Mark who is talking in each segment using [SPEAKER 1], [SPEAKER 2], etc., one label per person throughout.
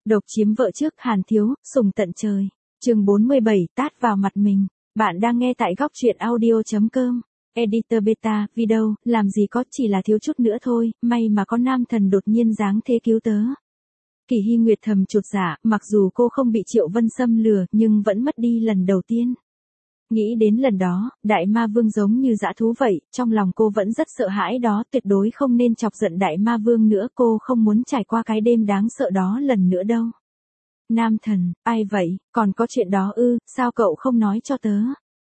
[SPEAKER 1] Độc chiếm vợ trước Hàn Thiếu, sùng tận trời. Chương 47, tát vào mặt mình. Bạn đang nghe tại góc truyện audio.com. Editor Beta, video, làm gì có, chỉ là thiếu chút nữa thôi, may mà có nam thần đột nhiên giáng thế cứu tớ. Kỳ Hy Nguyệt thầm chột dạ, mặc dù cô không bị Triệu Vân Sâm lừa, nhưng vẫn mất đi lần đầu tiên. Nghĩ đến lần đó, Đại Ma Vương giống như dã thú vậy, trong lòng cô vẫn rất sợ hãi đó, tuyệt đối không nên chọc giận Đại Ma Vương nữa, cô không muốn trải qua cái đêm đáng sợ đó lần nữa đâu. Nam thần, ai vậy, còn có chuyện đó ư, sao cậu không nói cho tớ?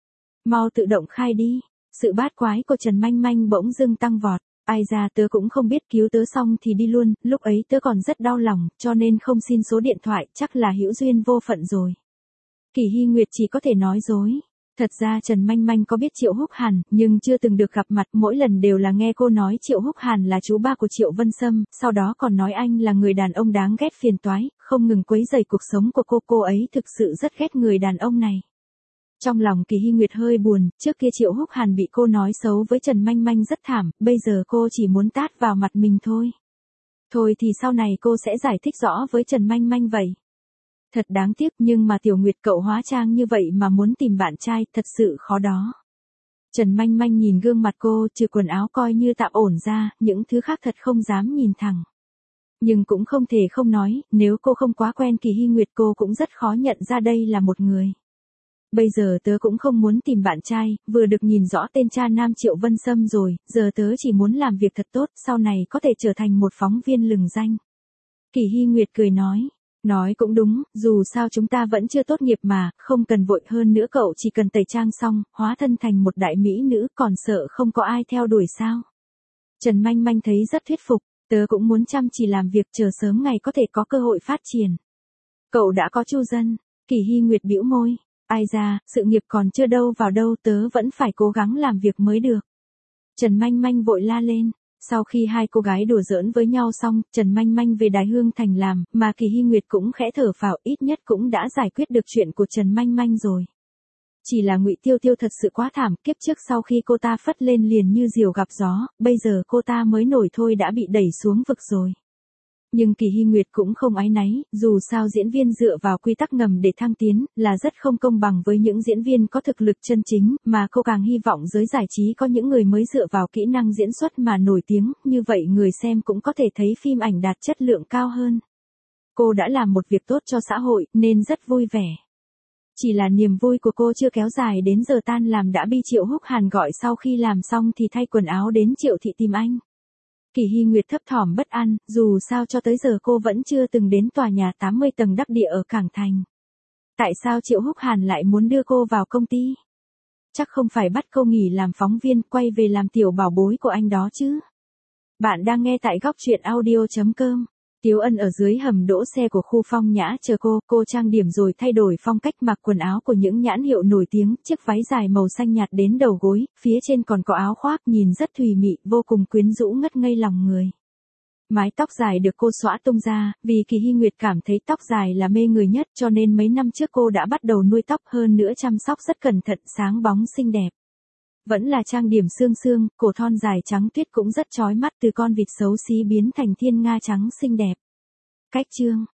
[SPEAKER 1] Mau tự động khai đi. Sự bát quái của Trần Manh Manh bỗng dưng tăng vọt. Ai ra tớ cũng không biết, cứu tớ xong thì đi luôn, lúc ấy tớ còn rất đau lòng, cho nên không xin số điện thoại, chắc là hữu duyên vô phận rồi. Kỳ Hy Nguyệt chỉ có thể nói dối. Thật ra Trần Manh Manh có biết Triệu Húc Hàn, nhưng chưa từng được gặp mặt, mỗi lần đều là nghe cô nói Triệu Húc Hàn là chú ba của Triệu Vân Sâm, sau đó còn nói anh là người đàn ông đáng ghét phiền toái, không ngừng quấy rầy cuộc sống của cô ấy thực sự rất ghét người đàn ông này. Trong lòng Kỳ Hy Nguyệt hơi buồn, trước kia Triệu Húc Hàn bị cô nói xấu với Trần Manh Manh rất thảm, bây giờ cô chỉ muốn tát vào mặt mình thôi. Thôi thì sau này cô sẽ giải thích rõ với Trần Manh Manh vậy. Thật đáng tiếc, nhưng mà Tiểu Nguyệt cậu hóa trang như vậy mà muốn tìm bạn trai, thật sự khó đó. Trần Manh Manh nhìn gương mặt cô, trừ quần áo coi như tạm ổn ra, những thứ khác thật không dám nhìn thẳng. Nhưng cũng không thể không nói, nếu cô không quá quen Kỳ Hy Nguyệt cô cũng rất khó nhận ra đây là một người. Bây giờ tớ cũng không muốn tìm bạn trai, vừa được nhìn rõ tên cha nam Triệu Vân Sâm rồi, giờ tớ chỉ muốn làm việc thật tốt, sau này có thể trở thành một phóng viên lừng danh. Kỳ Hy Nguyệt cười nói. Nói cũng đúng, dù sao chúng ta vẫn chưa tốt nghiệp mà, không cần vội, hơn nữa cậu chỉ cần tẩy trang xong, hóa thân thành một đại mỹ nữ, còn sợ không có ai theo đuổi sao. Trần Manh Manh thấy rất thuyết phục, tớ cũng muốn chăm chỉ làm việc, chờ sớm ngày có thể có cơ hội phát triển. Cậu đã có chu dân. Kỳ Hy Nguyệt bĩu môi. Ai ra, sự nghiệp còn chưa đâu vào đâu, tớ vẫn phải cố gắng làm việc mới được. Trần Manh Manh vội la lên. Sau khi hai cô gái đùa giỡn với nhau xong, Trần Manh Manh về Đài Hương Thành làm, mà Kỳ Hy Nguyệt cũng khẽ thở phào, ít nhất cũng đã giải quyết được chuyện của Trần Manh Manh rồi. Chỉ là Ngụy Tiêu Tiêu thật sự quá thảm, kiếp trước sau khi cô ta phất lên liền như diều gặp gió, bây giờ cô ta mới nổi thôi đã bị đẩy xuống vực rồi. Nhưng Kỳ Hy Nguyệt cũng không áy náy, dù sao diễn viên dựa vào quy tắc ngầm để thăng tiến, là rất không công bằng với những diễn viên có thực lực chân chính, mà cô càng hy vọng giới giải trí có những người mới dựa vào kỹ năng diễn xuất mà nổi tiếng, như vậy người xem cũng có thể thấy phim ảnh đạt chất lượng cao hơn. Cô đã làm một việc tốt cho xã hội, nên rất vui vẻ. Chỉ là niềm vui của cô chưa kéo dài đến giờ tan làm đã bị Triệu Húc Hàn gọi, sau khi làm xong thì thay quần áo đến Triệu thị tìm anh. Kỳ Hy Nguyệt thấp thỏm bất an, dù sao cho tới giờ cô vẫn chưa từng đến tòa nhà 80 tầng đắc địa ở Cảng Thành. Tại sao Triệu Húc Hàn lại muốn đưa cô vào công ty? Chắc không phải bắt cô nghỉ làm phóng viên, quay về làm tiểu bảo bối của anh đó chứ? Bạn đang nghe tại góc truyện audio.com. Tiếu Ân ở dưới hầm đỗ xe của khu Phong Nhã chờ cô trang điểm rồi thay đổi phong cách, mặc quần áo của những nhãn hiệu nổi tiếng, chiếc váy dài màu xanh nhạt đến đầu gối, phía trên còn có áo khoác, nhìn rất thùy mị, vô cùng quyến rũ ngất ngây lòng người. Mái tóc dài được cô xõa tung ra, vì Kỳ Hy Nguyệt cảm thấy tóc dài là mê người nhất, cho nên mấy năm trước cô đã bắt đầu nuôi tóc, hơn nữa chăm sóc rất cẩn thận, sáng bóng xinh đẹp. Vẫn là trang điểm sương sương, cổ thon dài trắng tuyết cũng rất chói mắt, từ con vịt xấu xí biến thành thiên nga trắng xinh đẹp. Cách chương.